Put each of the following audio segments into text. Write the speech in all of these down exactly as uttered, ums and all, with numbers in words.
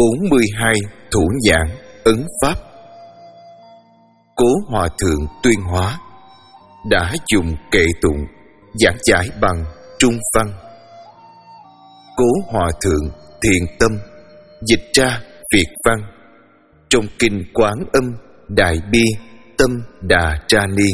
bốn mươi hai thủ nhãn ấn pháp. Cố Hòa Thượng Tuyên Hóa đã dùng kệ tụng giảng giải bằng trung văn. Cố Hòa Thượng Thiện Tâm dịch ra Việt văn trong kinh Quán Âm Đại Bi Tâm Đà Tra Ni.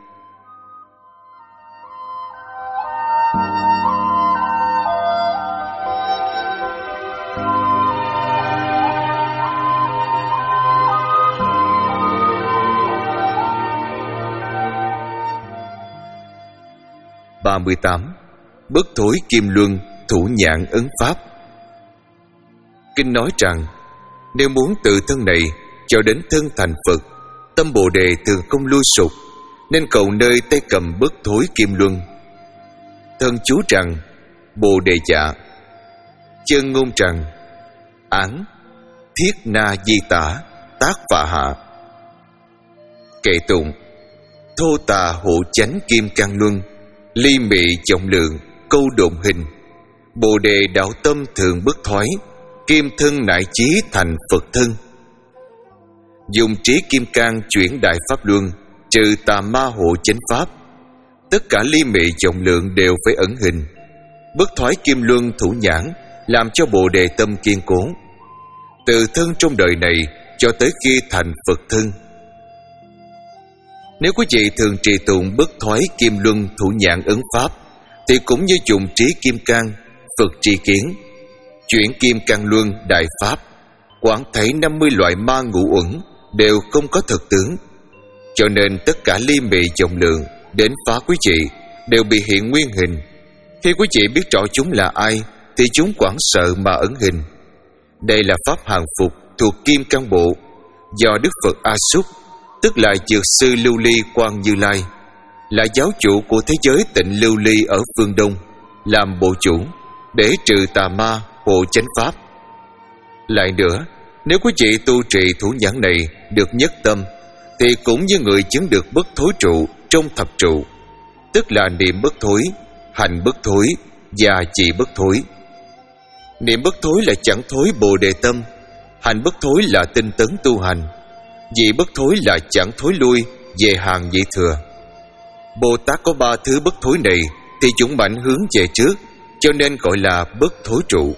ba mươi tám. Bất thối kim luân thủ nhãn ấn pháp. Kinh nói rằng nếu muốn tự thân này cho đến thân thành Phật, tâm Bồ Đề thường không lui sụp, nên cầu nơi tay cầm bất thối kim luân. Thân chú rằng Bồ Đề dạ, chân ngôn rằng án thiết na di tả tác phạ hạ. Kệ tụng thô tà hộ chánh kim cang luân, ly mị trọng lượng câu độn hình, Bồ Đề đạo tâm thường bất thoái, kim thân nại chí thành Phật thân. Dùng trí kim cang chuyển đại pháp luân, trừ tà ma hộ chánh pháp. Tất cả ly mị trọng lượng đều phải ẩn hình. Bất thoái kim luân thủ nhãn làm cho Bồ Đề tâm kiên cố, từ thân trong đời này cho tới khi thành Phật thân. Nếu quý vị thường trì tụng bất thoái kim luân thủ nhãn ấn pháp, thì cũng như dùng trí kim cang Phật tri kiến, chuyển kim cang luân đại pháp, quán thấy năm mươi loại ma ngũ uẩn đều không có thực tướng. Cho nên tất cả ly mị trọng lượng đến phá quý vị đều bị hiện nguyên hình. Khi quý vị biết rõ chúng là ai, thì chúng hoảng sợ mà ẩn hình. Đây là pháp hàng phục thuộc kim cang bộ, do Đức Phật A Xúc, tức là Dược sư Lưu Ly Quang Như Lai, là giáo chủ của thế giới Tịnh Lưu Ly ở phương Đông, làm bộ chủ để trừ tà ma hộ chánh pháp. Lại nữa, nếu quý vị tu trì thủ nhãn này được nhất tâm, thì cũng như người chứng được bất thối trụ trong thập trụ, tức là niệm bất thối, hành bất thối và trì bất thối. Niệm bất thối là chẳng thối Bồ Đề tâm, hành bất thối là tinh tấn tu hành, dị bất thối là chẳng thối lui về hàng vị thừa. Bồ Tát có ba thứ bất thối này thì chúng mạnh hướng về trước, cho nên gọi là bất thối trụ.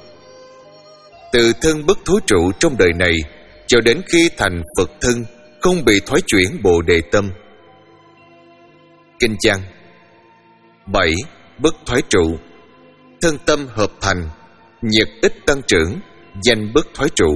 Từ thân bất thối trụ trong đời này cho đến khi thành Phật thân, không bị thoái chuyển Bồ Đề tâm. Kinh văn. Bảy. Bất thoái trụ. Thân tâm hợp thành, nhiệt ít tăng trưởng, danh bất thoái trụ.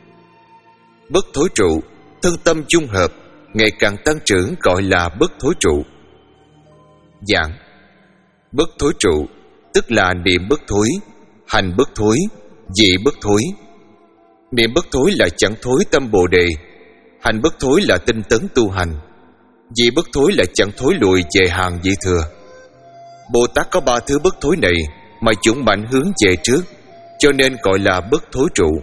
Bất thối trụ, thân tâm dung hợp, ngày càng tăng trưởng gọi là bất thối trụ. Giảng. Bất thối trụ, tức là niệm bất thối, hành bất thối, dị bất thối. Niệm bất thối là chẳng thối tâm Bồ Đề, hành bất thối là tinh tấn tu hành, dị bất thối là chẳng thối lùi về hàng vị thừa. Bồ Tát có ba thứ bất thối này mà chúng mạnh hướng về trước, cho nên gọi là bất thối trụ.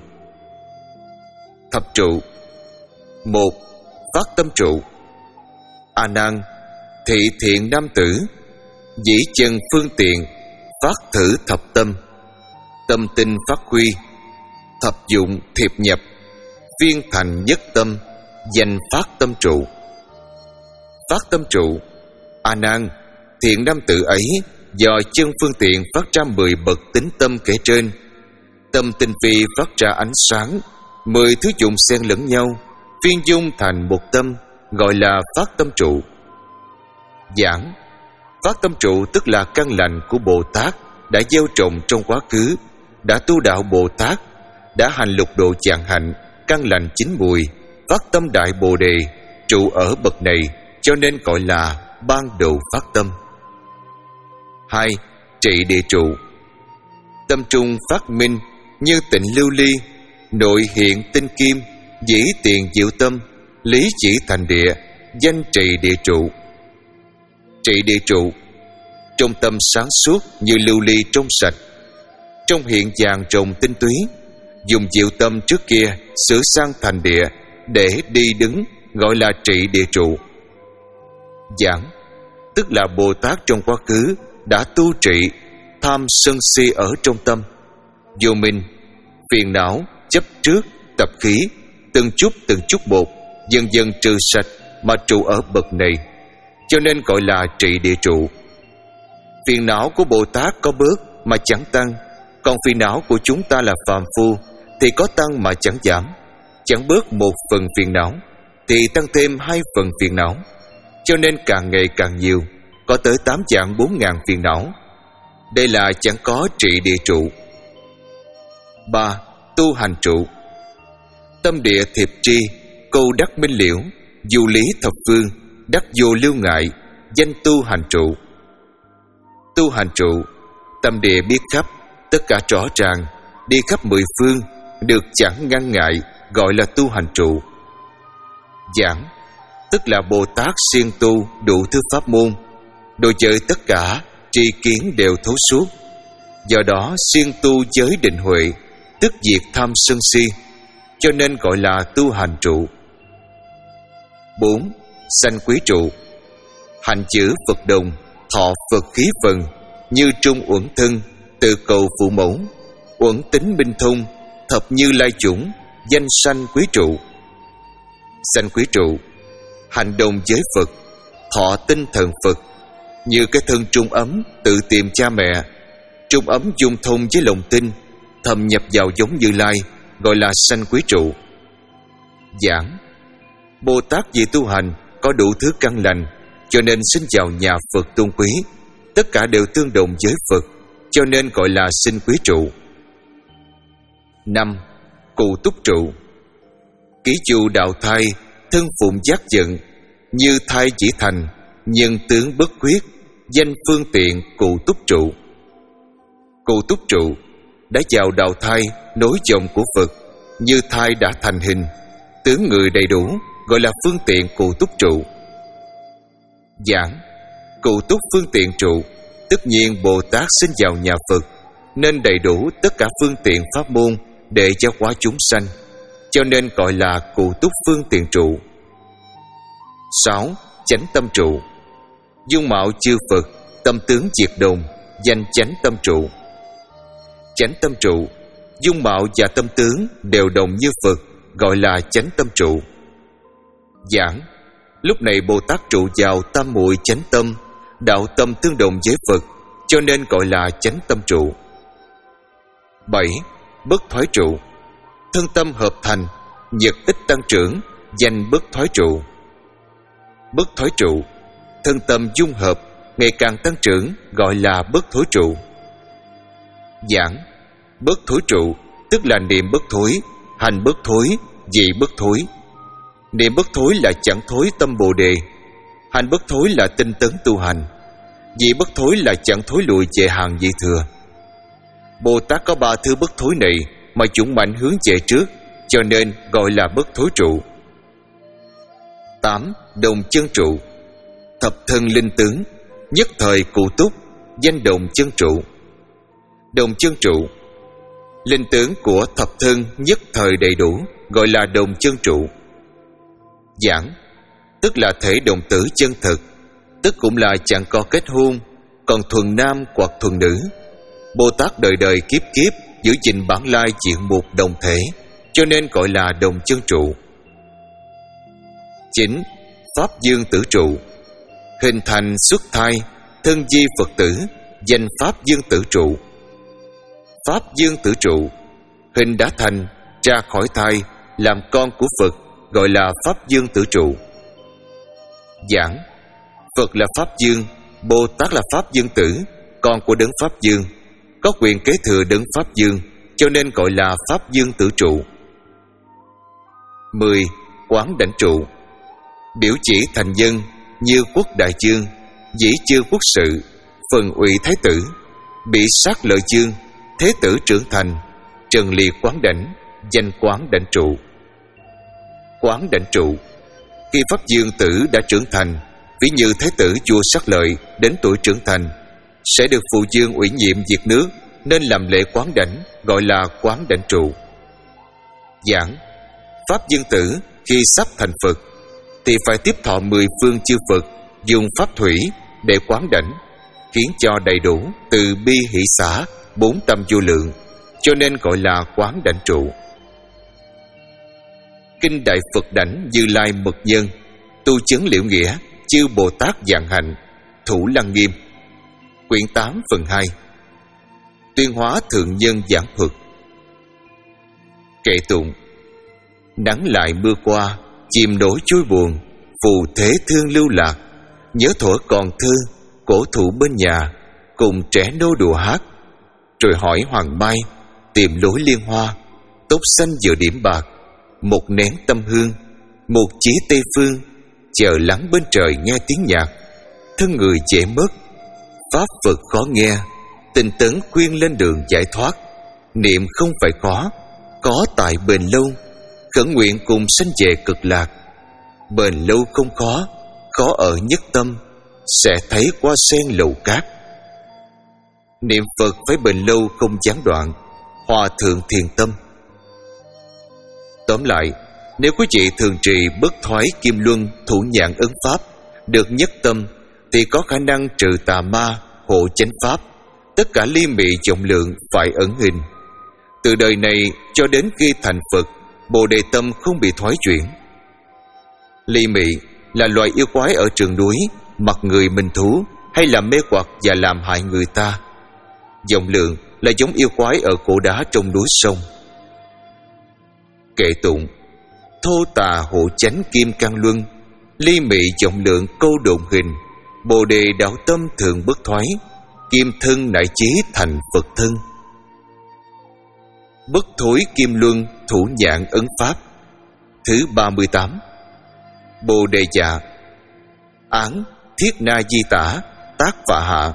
Thập trụ. Một. Phát tâm trụ. A Nan, thị thiện nam tử, dĩ chân phương tiện, phát thử thập tâm, tâm tinh phát huy, thập dụng thiệp nhập, viên thành nhất tâm, danh phát tâm trụ. Phát tâm trụ. A Nan, thiện nam tử ấy do chân phương tiện phát ra mười bậc tính tâm kể trên, tâm tinh vi phát ra ánh sáng, mười thứ dụng xen lẫn nhau, phiên dung thành một tâm, gọi là phát tâm trụ. Giảng. Phát tâm trụ tức là căn lành của Bồ Tát đã gieo trồng trong quá khứ, đã tu đạo Bồ Tát, đã hành lục độ chạng hạnh, căn lành chín mùi, phát tâm đại Bồ Đề, trụ ở bậc này, cho nên gọi là ban đầu phát tâm. Hai. Trị địa trụ. Tâm trung phát minh như tịnh lưu ly, nội hiện tinh kim, dĩ tiền diệu tâm, lý chỉ thành địa, danh trị địa trụ. Trị địa trụ. Trong tâm sáng suốt như lưu ly trong sạch, trong hiện vàng rồng tinh túy, dùng diệu tâm trước kia sửa sang thành địa để đi đứng, gọi là trị địa trụ. Giảng. Tức là Bồ Tát trong quá khứ đã tu trị tham sân si ở trong tâm, vô minh, phiền não, chấp trước, tập khí, từng chút từng chút một, dần dần trừ sạch mà trụ ở bậc này, cho nên gọi là trị địa trụ. Phiền não của Bồ Tát có bớt mà chẳng tăng, còn phiền não của chúng ta là phàm phu thì có tăng mà chẳng giảm. Chẳng bớt một phần phiền não thì tăng thêm hai phần phiền não, cho nên càng ngày càng nhiều, có tới tám vạn bốn ngàn phiền não. Đây là chẳng có trị địa trụ. Ba. Tu hành trụ. Tâm địa thiệp tri, câu đắc minh liễu, du lý thập phương, đắc vô lưu ngại, danh tu hành trụ. Tu hành trụ, tâm địa biết khắp, tất cả rõ ràng, đi khắp mười phương, được chẳng ngăn ngại, gọi là tu hành trụ. Giảng, tức là Bồ Tát siêng tu đủ thứ pháp môn, đồ chơi tất cả, tri kiến đều thấu suốt. Do đó siêng tu giới định huệ, tức diệt tham sân si, cho nên gọi là tu hành trụ. Bốn. Sanh quý trụ. Hành chữ Phật đồng, thọ Phật khí phần, như trung uẩn thân, tự cầu phụ mẫu, uẩn tính minh thông, thập như lai chủng, danh sanh quý trụ. Sanh quý trụ, hành đồng với Phật, thọ tinh thần Phật, như cái thân trung ấm tự tìm cha mẹ, trung ấm dung thông với lòng tin, thầm nhập vào giống Như Lai, gọi là sanh quý trụ. Giảng, Bồ Tát vì tu hành có đủ thứ căn lành, cho nên sinh vào nhà Phật tôn quý, tất cả đều tương đồng với Phật, cho nên gọi là sinh quý trụ. Năm. Cụ túc trụ. Ký chu đạo thai, thân phụng giác giận, như thai chỉ thành, nhân tướng bất khuyết, danh phương tiện cụ túc trụ. Cụ túc trụ đã vào đạo thai, nối dòng của Phật, như thai đã thành hình, tướng người đầy đủ, gọi là phương tiện cụ túc trụ. Giảng, cụ túc phương tiện trụ, tất nhiên Bồ Tát sinh vào nhà Phật, nên đầy đủ tất cả phương tiện pháp môn để giáo hóa chúng sanh, cho nên gọi là cụ túc phương tiện trụ. Sáu. Chánh tâm trụ. Dung mạo chư Phật, tâm tướng diệt đồng, danh chánh tâm trụ. Chánh tâm trụ, dung mạo và tâm tướng đều đồng như Phật, gọi là chánh tâm trụ. Giảng, lúc này Bồ Tát trụ vào tam muội chánh tâm, đạo tâm tương đồng với Phật, cho nên gọi là chánh tâm trụ. Bảy. Bất thoái trụ. Thân tâm hợp thành, nhật ít tăng trưởng, danh bất thoái trụ. Bất thoái trụ, thân tâm dung hợp, ngày càng tăng trưởng, gọi là bất thối trụ. Giảng, bất thối trụ, tức là niệm bất thối, hành bất thối, vị bất thối. Niệm bất thối là chẳng thối tâm Bồ Đề, hành bất thối là tinh tấn tu hành, vị bất thối là chẳng thối lùi về hàng vị thừa. Bồ Tát có ba thứ bất thối này mà dũng mạnh hướng về trước, cho nên gọi là bất thối trụ. Tám. Đồng chân trụ. Thập thân linh tướng, nhất thời cụ túc, danh đồng chân trụ. Đồng chân trụ, linh tướng của thập thân nhất thời đầy đủ, gọi là đồng chân trụ. Giảng, tức là thể đồng tử chân thực, tức cũng là chẳng có kết hôn, còn thuần nam hoặc thuần nữ. Bồ Tát đời đời kiếp kiếp giữ gìn bản lai diện mục đồng thể, cho nên gọi là đồng chân trụ. Chín. Pháp dương tử trụ. Hình thành xuất thai, thân di Phật tử, danh pháp dương tử trụ. Pháp dương tử trụ, hình đã thành, ra khỏi thai, làm con của Phật, gọi là pháp dương tử trụ. Giảng, Phật là pháp dương, Bồ Tát là pháp dương tử, con của đấng pháp dương, có quyền kế thừa đấng pháp dương, cho nên gọi là pháp dương tử trụ. Mười. Quán đảnh trụ. Biểu chỉ thành nhân, như quốc đại chương, dĩ chương quốc sự, phần ủy thái tử, bị sát lợi chương, thế tử trưởng thành, trần liệt quán đảnh, danh quán đảnh trụ. Quán đảnh trụ, khi pháp dương tử đã trưởng thành, ví như thế tử vua sát lợi đến tuổi trưởng thành, sẽ được phụ dương ủy nhiệm việc nước, nên làm lễ quán đảnh, gọi là quán đảnh trụ. Giảng, pháp dương tử khi sắp thành Phật thì phải tiếp thọ mười phương chư Phật, dùng pháp thủy để quán đảnh, khiến cho đầy đủ từ bi hỷ xả bốn tâm vô lượng, cho nên gọi là quán đảnh trụ. Kinh Đại Phật Đảnh Như Lai Mật Nhân, Tu Chứng Liễu Nghĩa, Chư Bồ Tát Dạng Hạnh, Thủ Lăng Nghiêm. Quyển tám phần hai. Tuyên Hóa Thượng Nhân Giảng Thuật. Kệ tụng. Nắng lại mưa qua, chim nổi chuối buồn, phù thế thương lưu lạc. Nhớ thuở còn thơ, cổ thụ bên nhà, cùng trẻ nô đùa hát. Rồi hỏi Hoàng Mai, tìm lối liên hoa, tóc xanh giữa điểm bạc, một nén tâm hương, một chí Tây Phương, chờ lắng bên trời nghe tiếng nhạc. Thân người dễ mất, pháp Phật khó nghe, tinh tấn khuyên lên đường giải thoát. Niệm không phải khó, có tại bền lâu, khẩn nguyện cùng sanh về cực lạc. Bền lâu không khó, khó ở nhất tâm, sẽ thấy qua sen lầu cát. Niệm Phật phải bền lâu không gián đoạn, hòa thượng thiền tâm. Tóm lại, nếu quý vị thường trì bất thoái kim luân thủ nhạn ấn pháp, được nhất tâm, thì có khả năng trừ tà ma, hộ chánh pháp, tất cả ly mị trọng lượng phải ẩn hình. Từ đời này cho đến khi thành Phật, Bồ Đề tâm không bị thoái chuyển. Ly mị là loài yêu quái ở rừng núi, mặc người mình thú, hay làm mê hoặc và làm hại người ta. Vọng lượng là giống yêu quái ở cổ đá trong núi sông. Kệ tụng. Thô tà hộ chánh kim cang luân, ly mị vọng lượng câu độn hình, Bồ Đề đạo tâm thường bất thoái, kim thân nại chí thành Phật thân. Bất thối kim luân thủ nhạn ấn pháp. Thứ ba mươi tám. Bồ Đề dạ. Án thiết na di tả, tác phạ hạ.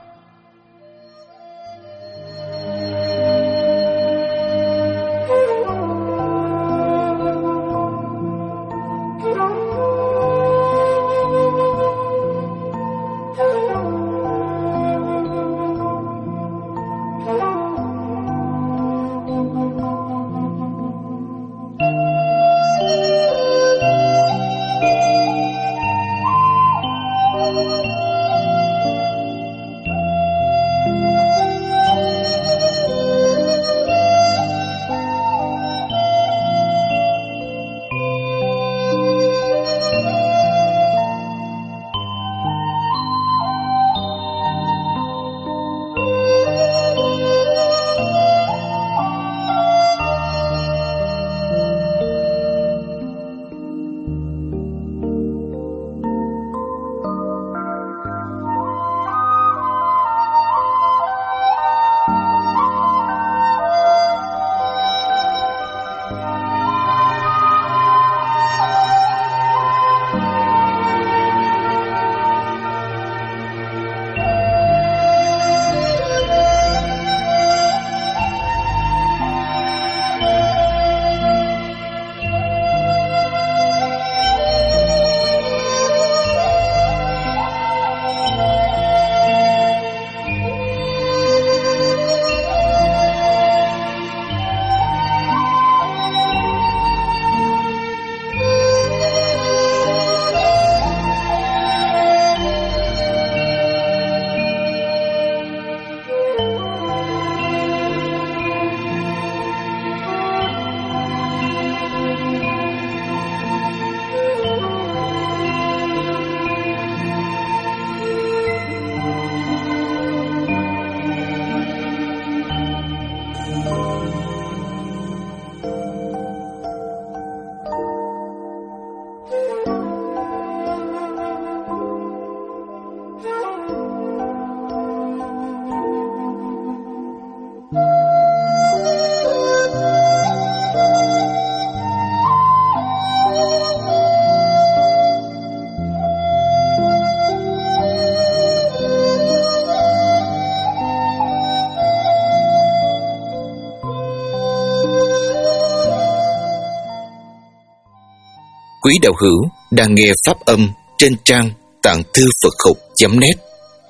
Quý đạo hữu đang nghe pháp âm trên trang tạng thư Phật học chấm net.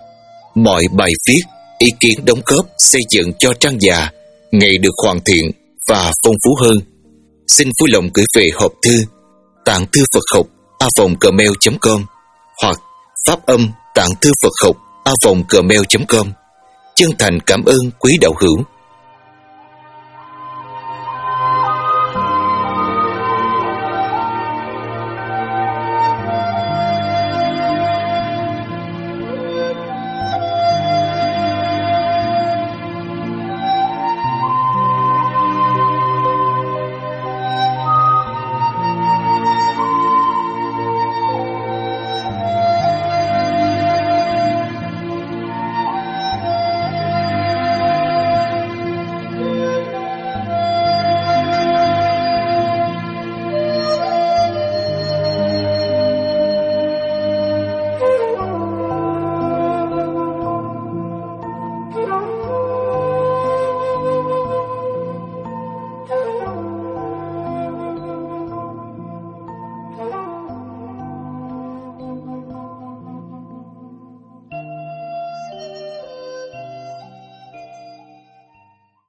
Mọi bài viết, ý kiến đóng góp xây dựng cho trang già ngày được hoàn thiện và phong phú hơn. Xin vui lòng gửi về hộp thư tạng thư Phật học a vòng gmail chấm com hoặc pháp âm tạng thư Phật học a vòng gmail chấm com. Chân thành cảm ơn quý đạo hữu.